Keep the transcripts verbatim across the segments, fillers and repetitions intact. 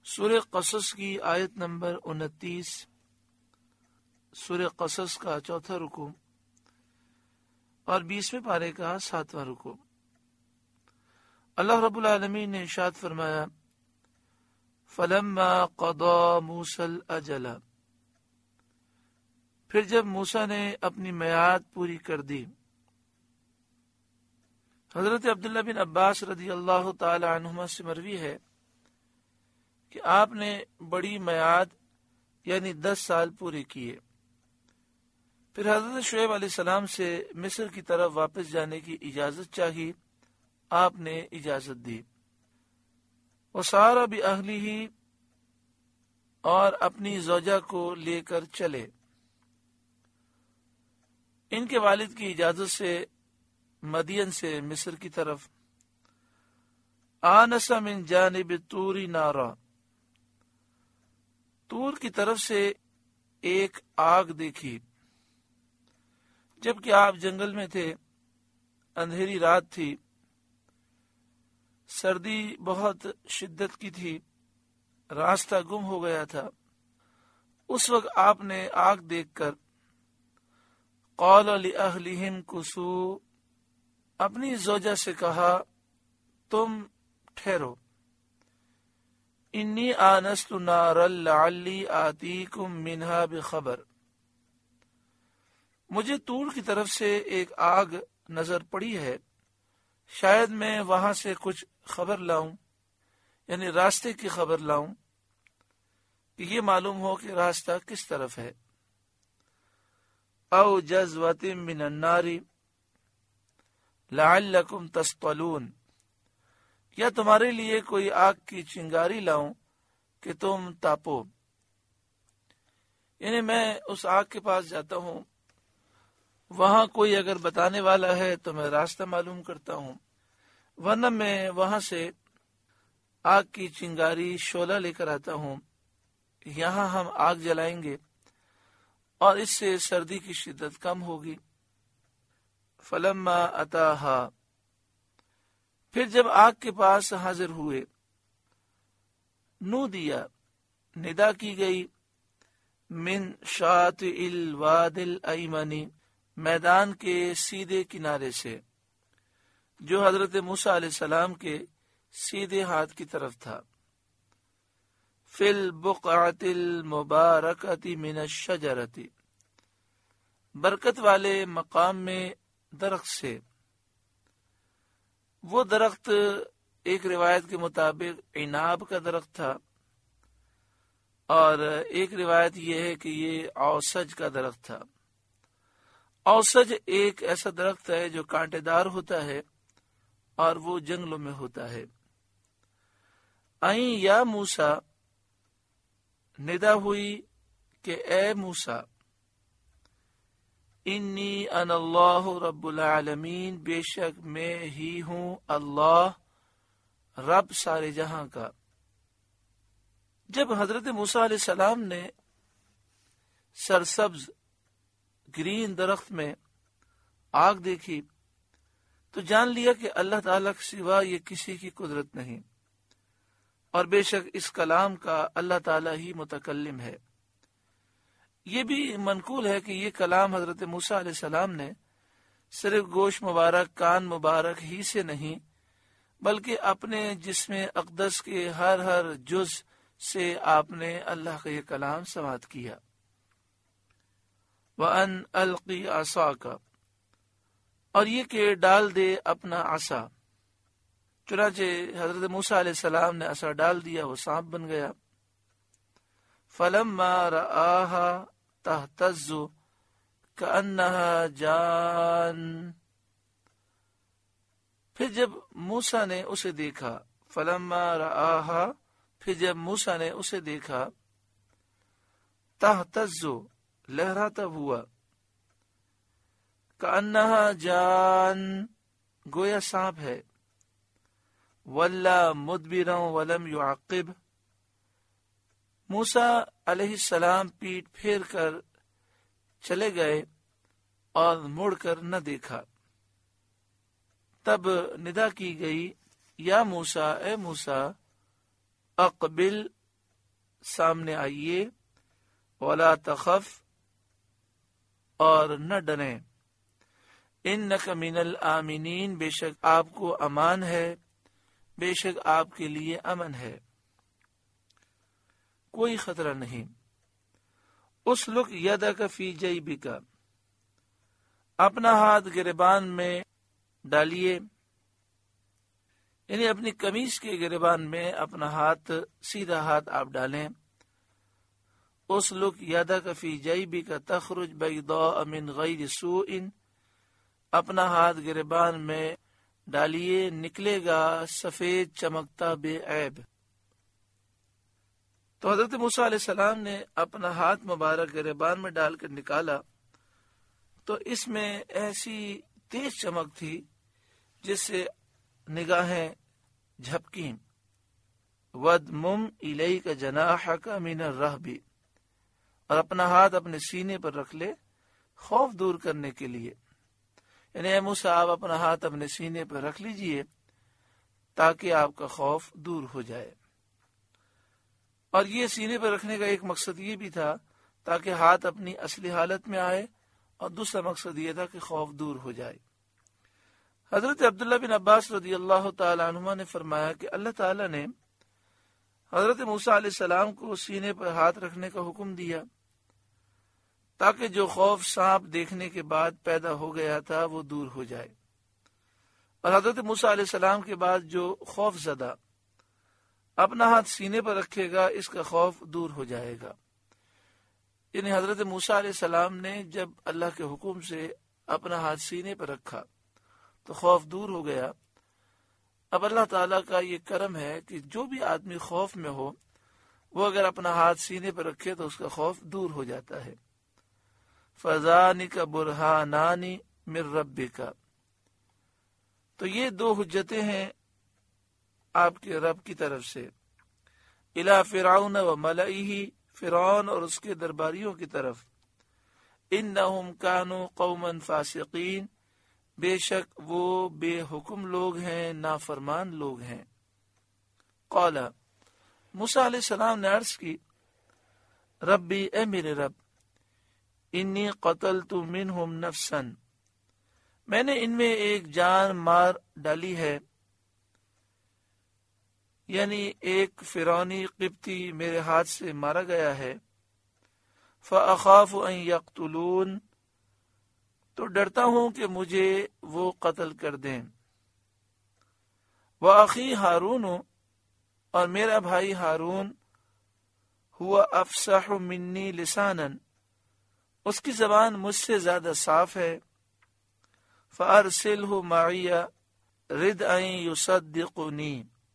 سورہ قصص کی آیت نمبر انتیس، سورہ قصص کا چوتھا رکوع اور بیسویں پارے کا ساتواں رکوع۔ اللہ رب العالمین نے ارشاد فرمایا، فلما قضى موسى الاجل، پھر جب موسیٰ نے اپنی میعاد پوری کر دی۔ حضرت عبداللہ بن عباس رضی اللہ تعالی عنہما سے مروی ہے کہ آپ نے بڑی میعاد یعنی دس سال پورے کیے، پھر حضرت شعیب علیہ السلام سے مصر کی طرف واپس جانے کی اجازت چاہی، آپ نے اجازت دی۔ وسار بأہلہ، اور اپنی زوجہ کو لے کر چلے۔ ان کے والد کی اجازت سے مدین سے مصر کی طرف۔ آنس من جانب طور نارا، طور کی طرف سے ایک آگ دیکھی، جبکہ آپ جنگل میں تھے، اندھیری رات تھی، سردی بہت شدت کی تھی، راستہ گم ہو گیا تھا۔ اس وقت آپ نے آگ دیکھ کر قال لأہلہم کثوا، اپنی زوجہ سے کہا تم ٹھہرو، انی آنست نارا لعلی آتیکم منہا بخبر، مجھے طور کی طرف سے ایک آگ نظر پڑی ہے، شاید میں وہاں سے کچھ خبر لاؤں، یعنی راستے کی خبر لاؤں کہ یہ معلوم ہو کہ راستہ کس طرف ہے۔ او جذوۃ من النار لعلکم تصطلون، یا تمہارے لیے کوئی آگ کی چنگاری لاؤں کہ تم تاپو، یعنی میں اس آگ کے پاس جاتا ہوں، وہاں کوئی اگر بتانے والا ہے تو میں راستہ معلوم کرتا ہوں، ورنہ میں وہاں سے آگ کی چنگاری شعلہ لے کر آتا ہوں، یہاں ہم آگ جلائیں گے اور اس سے سردی کی شدت کم ہوگی۔ فلما اتاہا، پھر جب آگ کے پاس حاضر ہوئے، نو دیا، ندا کی گئی، من شاطئ الواد الایمن، میدان کے سیدھے کنارے سے، جو حضرت موسیٰ علیہ السلام کے سیدھے ہاتھ کی طرف تھا۔ فی البقعۃ المبارکۃ من الشجرۃ، برکت والے مقام میں درخت سے۔ وہ درخت ایک روایت کے مطابق عناب کا درخت تھا، اور ایک روایت یہ ہے کہ یہ اوسج کا درخت تھا۔ اوسج ایک ایسا درخت ہے جو کانٹے دار ہوتا ہے اور وہ جنگلوں میں ہوتا ہے۔ این یا موسیٰ، ندا ہوئی کہ اے موسیٰ، انی انا اللہ رب العالمین، بے شک میں ہی ہوں اللہ رب سارے جہاں کا۔ جب حضرت موسیٰ علیہ السلام نے سرسبز گرین درخت میں آگ دیکھی تو جان لیا کہ اللہ تعالیٰ کے سوا یہ کسی کی قدرت نہیں، اور بے شک اس کلام کا اللہ تعالیٰ ہی متکلم ہے۔ یہ بھی منقول ہے کہ یہ کلام حضرت موسیٰ علیہ السلام نے صرف گوشت مبارک، کان مبارک ہی سے نہیں، بلکہ اپنے جسم اقدس کے ہر ہر جز سے آپ نے اللہ کا یہ کلام سماعت کیا۔ وَأَنْ أَلْقِ عَصَاكَ، اور یہ کہ ڈال دے اپنا عصا۔ چنانچہ حضرت موسیٰ علیہ السلام نے عصا ڈال دیا، وہ سانپ بن گیا۔ فَلَمَّا رَآهَا تَهْتَزُّ كَأَنَّهَا جَانٌّ، پھر جب موسیٰ نے اسے دیکھا، فلما رآہا، پھر جب موسیٰ نے اسے دیکھا، تہتز، لہراتا ہوا، کأنہا جان، گویا سانپ ہے، ولا مدبرا ولم يعقب، موسیٰ علیہ السلام پیٹ پھیر کر چلے گئے اور مڑ کر نہ دیکھا۔ تب ندا کی گئی، یا موسیٰ، اے موسیٰ، اقبل، سامنے آئیے، ولا تخف، اور نہ ڈریں، انک من الآمنین، بے شک آپ کو امان ہے، بے شک آپ کے لیے امن ہے، کوئی خطرہ نہیں۔ اسلک یدک فی جیبک، اپنا ہاتھ گریبان میں ڈالیے، یعنی اپنی قمیص کے گریبان میں اپنا ہاتھ، سیدھا ہاتھ آپ ڈالیں۔ اسلک یدک فی جیبک تخرج بیضاء من غیر سوء، اپنا ہاتھ گریبان میں ڈالیے، نکلے گا سفید چمکتا بے عیب۔ تو حضرت موسیٰ علیہ السلام نے اپنا ہاتھ مبارک گریبان میں ڈال کر نکالا تو اس میں ایسی تیز چمک تھی جس سے نگاہیں جھپکیں۔ وَدْمُمْ إِلَيْكَ جَنَاحَكَ مِنَ الرَّهْبِ، اور اپنا ہاتھ اپنے سینے پر رکھ لے خوف دور کرنے کے لیے، یعنی اے موسیٰ آپ اپنا ہاتھ اپنے سینے پر رکھ لیجئے تاکہ آپ کا خوف دور ہو جائے۔ اور یہ سینے پر رکھنے کا ایک مقصد یہ بھی تھا تاکہ ہاتھ اپنی اصلی حالت میں آئے، اور دوسرا مقصد یہ تھا کہ خوف دور ہو جائے۔ حضرت عبداللہ بن عباس رضی اللہ تعالی عنہما نے فرمایا کہ اللہ تعالی نے حضرت موسیٰ علیہ السلام کو سینے پر ہاتھ رکھنے کا حکم دیا تاکہ جو خوف سانپ دیکھنے کے بعد پیدا ہو گیا تھا وہ دور ہو جائے، اور حضرت موسیٰ علیہ السلام کے بعد جو خوف زدہ اپنا ہاتھ سینے پر رکھے گا اس کا خوف دور ہو جائے گا۔ یعنی حضرت موسیٰ علیہ السلام نے جب اللہ کے حکم سے اپنا ہاتھ سینے پر رکھا تو خوف دور ہو گیا۔ اب اللہ تعالیٰ کا یہ کرم ہے کہ جو بھی آدمی خوف میں ہو وہ اگر اپنا ہاتھ سینے پر رکھے تو اس کا خوف دور ہو جاتا ہے۔ فَذَانِكَ بُرْهَانَانِ مِن رَبِّكَ، تو یہ دو حجتیں ہیں آپ کے رب کی طرف سے، الی فرعون و ملئہ، فرعون اور اس کے درباریوں کی طرف، انہم کانوا قوما فاسقین، بے شک وہ بے حکم لوگ ہیں، نافرمان لوگ ہیں۔ قال، موسیٰ علیہ السلام نے عرض کی، ربی، اے میرے رب، انی قتلت منہم نفسا، میں نے ان میں ایک جان مار ڈالی ہے، یعنی ایک فرعونی قبطی میرے ہاتھ سے مارا گیا ہے۔ فَأَخَافُ أَن يَقْتُلُونَ، تو ڈرتا ہوں کہ مجھے وہ قتل کر دیں۔ وَأَخِي هَارُونُ، اور میرا بھائی ہارون، هُوَ أَفْصَحُ مِنِّي لِسَانًا، اس کی زبان مجھ سے زیادہ صاف ہے۔ فَأَرْسِلْهُ مَعِيَ رِدْءً يُصَدِّقُنِي،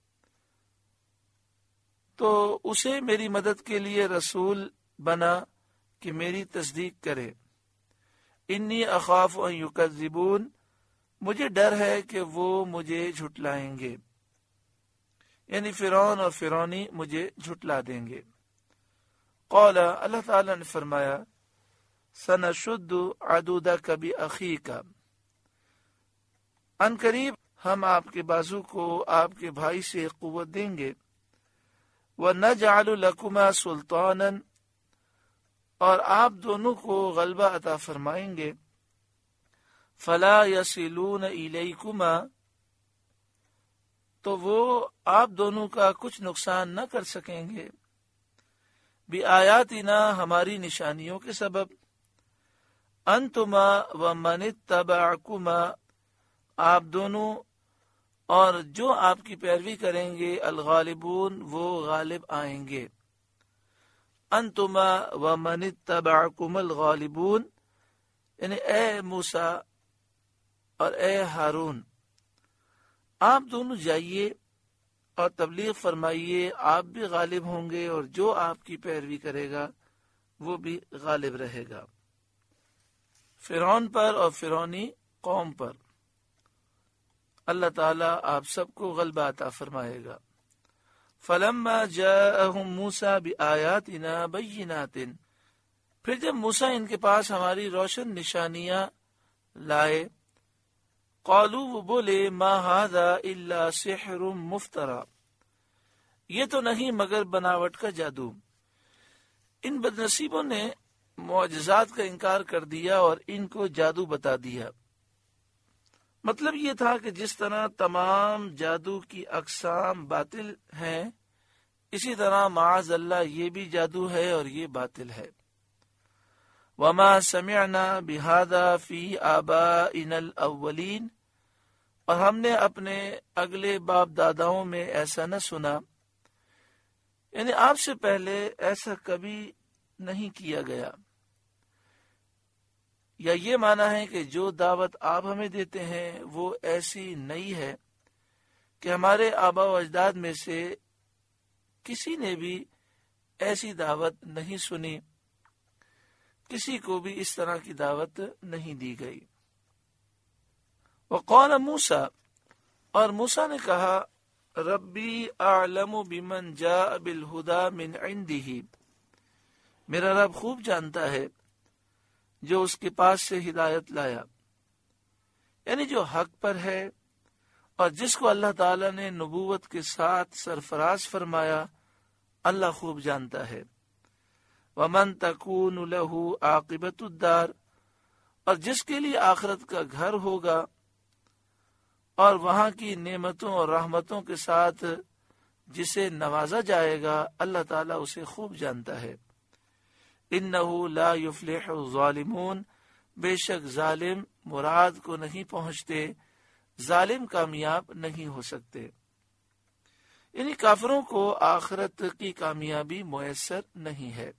تو اسے میری مدد کے لیے رسول بنا کہ میری تصدیق کرے۔ انی اخاف ان یکذبون، مجھے ڈر ہے کہ وہ مجھے جھٹلائیں گے، یعنی فرعون اور فرعونی مجھے جھٹلا دیں گے۔ قال، اللہ تعالی نے فرمایا، سنشد عضدک باخیک، ان قریب ہم آپ کے بازو کو آپ کے بھائی سے قوت دیں گے۔ وَنَجْعَلُ لَكُمَا سُلْطَانًا، اور آپ دونوں کو غلبہ عطا فرمائیں گے۔ فَلَا يَصِلُونَ إِلَيْكُمَا، تو وہ آپ دونوں کا کچھ نقصان نہ کر سکیں گے۔ بِآیاتِنَا، ہماری نشانیوں کے سبب۔ أَنْتُمَا وَمَنِ اتَّبَعَكُمَا، آپ دونوں اور جو آپ کی پیروی کریں گے، الغالبون، وہ غالب آئیں گے۔ انتما ومن اتبعکم الغالبون، یعنی اے موسیٰ اور اے ہارون، آپ دونوں جائیے اور تبلیغ فرمائیے، آپ بھی غالب ہوں گے اور جو آپ کی پیروی کرے گا وہ بھی غالب رہے گا۔ فرعون پر اور فرعونی قوم پر اللہ تعالیٰ آپ سب کو غلبہ عطا فرمائے گا۔ فلما جاءهم موسیٰ بآیاتنا بینات، پھر جب موسیٰ ان کے پاس ہماری روشن نشانیاں لائے، قالوا، وہ بولے، ما ھذا الا سحر مفترى، یہ تو نہیں مگر بناوٹ کا جادو۔ ان بدنصیبوں نے معجزات کا انکار کر دیا اور ان کو جادو بتا دیا۔ مطلب یہ تھا کہ جس طرح تمام جادو کی اقسام باطل ہیں، اسی طرح معاذ اللہ یہ بھی جادو ہے اور یہ باطل ہے۔ وما سمعنا بہذا فی آبائنا الاولین، اور ہم نے اپنے اگلے باپ داداؤں میں ایسا نہ سنا، یعنی آپ سے پہلے ایسا کبھی نہیں کیا گیا۔ یا یہ معنی ہے کہ جو دعوت آپ ہمیں دیتے ہیں وہ ایسی نئی ہے کہ ہمارے آبا و اجداد میں سے کسی نے بھی ایسی دعوت نہیں سنی، کسی کو بھی اس طرح کی دعوت نہیں دی گئی۔ وقال موسیٰ، اور موسیٰ نے کہا، ربی اعلم بمن جاء بالہدی من عنده، میرا رب خوب جانتا ہے جو اس کے پاس سے ہدایت لایا، یعنی جو حق پر ہے اور جس کو اللہ تعالی نے نبوت کے ساتھ سرفراز فرمایا، اللہ خوب جانتا ہے۔ ومن تکون لہ عاقبۃ الدار، اور جس کے لیے آخرت کا گھر ہوگا اور وہاں کی نعمتوں اور رحمتوں کے ساتھ جسے نوازا جائے گا، اللہ تعالیٰ اسے خوب جانتا ہے۔ انہ لا یفلح الظالمون، بے شک ظالم مراد کو نہیں پہنچتے، ظالم کامیاب نہیں ہو سکتے، یعنی کافروں کو آخرت کی کامیابی میسر نہیں ہے۔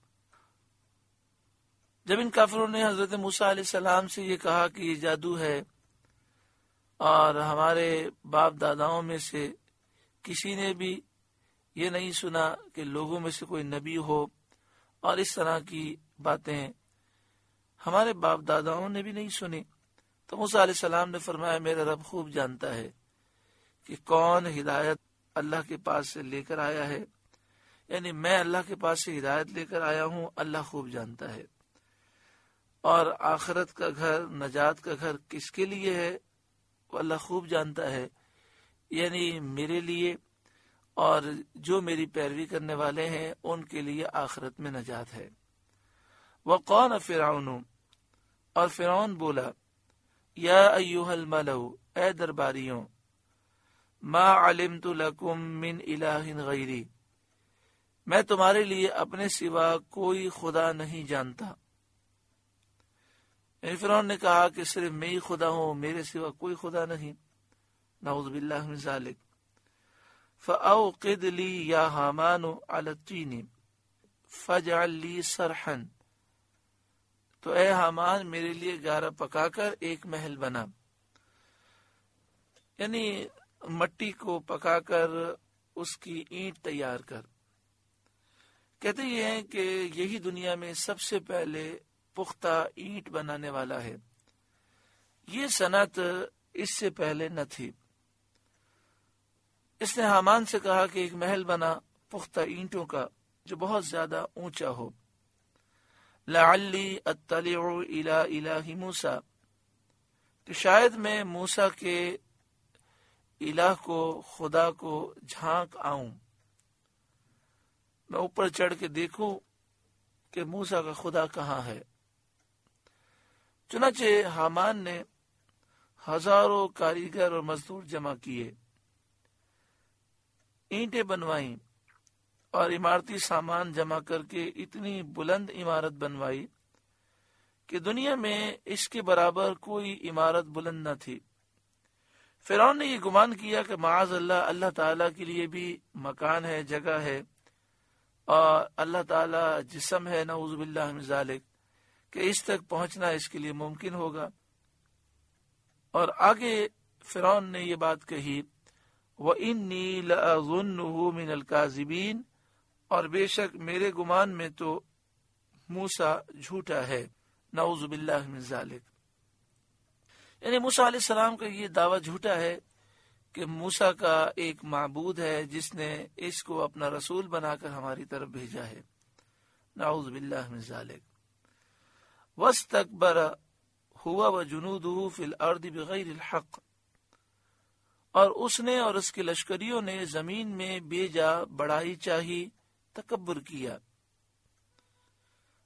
جب ان کافروں نے حضرت موسیٰ علیہ السلام سے یہ کہا کہ یہ جادو ہے اور ہمارے باپ داداؤں میں سے کسی نے بھی یہ نہیں سنا کہ لوگوں میں سے کوئی نبی ہو، اور اس طرح کی باتیں ہمارے باپ داداؤں نے بھی نہیں سنی، تو موسیٰ علیہ السلام نے فرمایا میرا رب خوب جانتا ہے کہ کون ہدایت اللہ کے پاس سے لے کر آیا ہے، یعنی میں اللہ کے پاس سے ہدایت لے کر آیا ہوں، اللہ خوب جانتا ہے۔ اور آخرت کا گھر، نجات کا گھر کس کے لیے ہے وہ اللہ خوب جانتا ہے، یعنی میرے لیے اور جو میری پیروی کرنے والے ہیں ان کے لیے آخرت میں نجات ہے۔ وقال فرعون، اور فرعون بولا، یا ایھا الملأ، اے درباریوں، ما علمت لکم من الہ غیری، میں تمہارے لیے اپنے سوا کوئی خدا نہیں جانتا۔ یعنی فرعون نے کہا کہ صرف میں ہی خدا ہوں، میرے سوا کوئی خدا نہیں، نعوذ باللہ من ذالک۔ فأوقد لی یا حامان علی الطین فاجعل لی صرحا، تو اے حامان میرے لیے گارا پکا کر ایک محل بنا، یعنی مٹی کو پکا کر اس کی اینٹ تیار کر۔ کہتے یہ ہیں کہ یہی دنیا میں سب سے پہلے پختہ اینٹ بنانے والا ہے، یہ صنعت اس سے پہلے نہ تھی۔ اس نے حامان سے کہا کہ ایک محل بنا پختہ اینٹوں کا جو بہت زیادہ اونچا ہو، لعلی اطلع الی الہ موسیٰ، کہ شاید میں موسیٰ کے الہ کو، خدا کو جھانک آؤں، میں اوپر چڑھ کے دیکھوں کہ موسیٰ کا خدا کہاں ہے۔ چنانچہ حامان نے ہزاروں کاریگر اور مزدور جمع کیے، اینٹیں بنوائیں اور عمارتی سامان جمع کر کے اتنی بلند عمارت بنوائی کہ دنیا میں اس کے برابر کوئی عمارت بلند نہ تھی۔ فرعون نے یہ گمان کیا کہ معاذ اللہ اللہ تعالیٰ کے لیے بھی مکان ہے، جگہ ہے، اور اللہ تعالیٰ جسم ہے، نعوذ باللہ من ذالک، کہ اس تک پہنچنا اس کے لیے ممکن ہوگا۔ اور آگے فرعون نے یہ بات کہی، وَإِنِّي لَأَظُنُّهُ مِنَ الْكَاذِبِينَ، اور بے شک میرے گمان میں تو موسیٰ جھوٹا ہے، نعوذ باللہ من ذالک۔ یعنی موسیٰ علیہ السلام کا یہ دعویٰ جھوٹا ہے کہ موسیٰ کا ایک معبود ہے جس نے اس کو اپنا رسول بنا کر ہماری طرف بھیجا ہے، نعوذ باللہ من ذالک۔ وَاسْتَكْبَرَ هُوَ وَجُنُودُهُ فِي الْأَرْضِ بِغَيْرِ الْحَقِّ، اور اس نے اور اس کے لشکریوں نے زمین میں بے جا بڑائی چاہی، تکبر کیا۔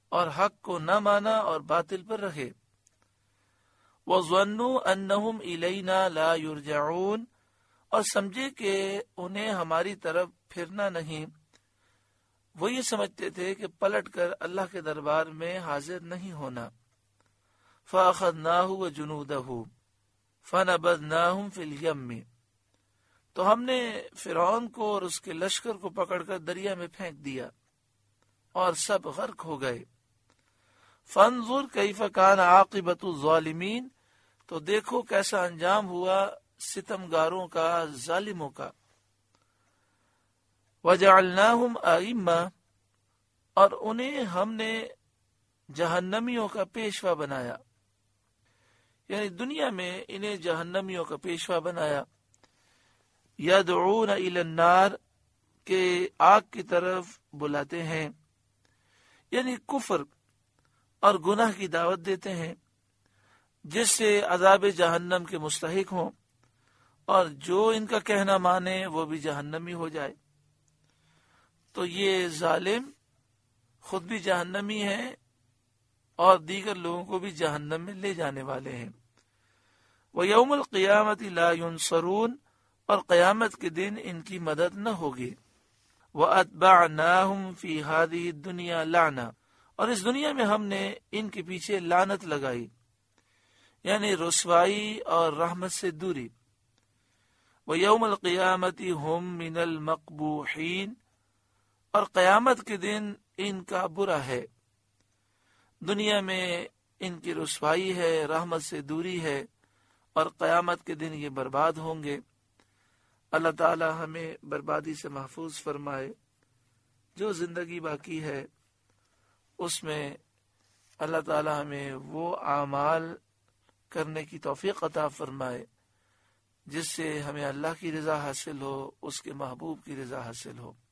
اور حق کو نہ مانا اور باطل پر رہے۔ وَظَنُّوا أَنَّهُمْ إِلَيْنَا لَا يُرْجَعُونَ، اور سمجھے کہ انہیں ہماری طرف پھرنا نہیں، وہ یہ سمجھتے تھے کہ پلٹ کر اللہ کے دربار میں حاضر نہیں ہونا۔ فَأَخَذْنَاهُ وَجُنُودَهُ فَنَبَذْنَاهُمْ فِي الْيَمِّ، تو ہم نے فرعون کو اور اس کے لشکر کو پکڑ کر دریا میں پھینک دیا اور سب غرق ہو گئے۔ فَانظُرْ كَيْفَ كَانَ عَاقِبَةُ الظَّالِمِينَ، تو دیکھو کیسا انجام ہوا ستمگاروں کا، ظالموں کا۔ وَجَعَلْنَاهُمْ أَئِمَّةً، اور انہیں ہم نے جہنمیوں کا پیشوا بنایا، یعنی دنیا میں انہیں جہنمیوں کا پیشوا بنایا۔ يَدْعُونَ إِلَى النَّارِ، کہ آگ کی طرف بلاتے ہیں، یعنی کفر اور گناہ کی دعوت دیتے ہیں، جس سے عذاب جہنم کے مستحق ہوں، اور جو ان کا کہنا مانے وہ بھی جہنمی ہو جائے۔ تو یہ ظالم خود بھی جہنمی ہیں اور دیگر لوگوں کو بھی جہنم میں لے جانے والے ہیں۔ وَيَوْمَ الْقِيَامَةِ لَا يُنصَرُونَ، اور قیامت کے دن ان کی مدد نہ ہوگی۔ وَأَتْبَعْنَاهُمْ فِي هَذِهِ الدُّنْيَا لَعْنَةً، اور اس دنیا میں ہم نے ان کے پیچھے لعنت لگائی، یعنی رسوائی اور رحمت سے دوری۔ وَيَوْمَ الْقِيَامَةِ هُمْ مِنَ الْمَقْبُوحِينَ، اور قیامت کے دن ان کا برا ہے۔ دنیا میں ان کی رسوائی ہے، رحمت سے دوری ہے، اور قیامت کے دن یہ برباد ہوں گے۔ اللہ تعالی ہمیں بربادی سے محفوظ فرمائے۔ جو زندگی باقی ہے اس میں اللہ تعالی ہمیں وہ اعمال کرنے کی توفیق عطا فرمائے جس سے ہمیں اللہ کی رضا حاصل ہو، اس کے محبوب کی رضا حاصل ہو۔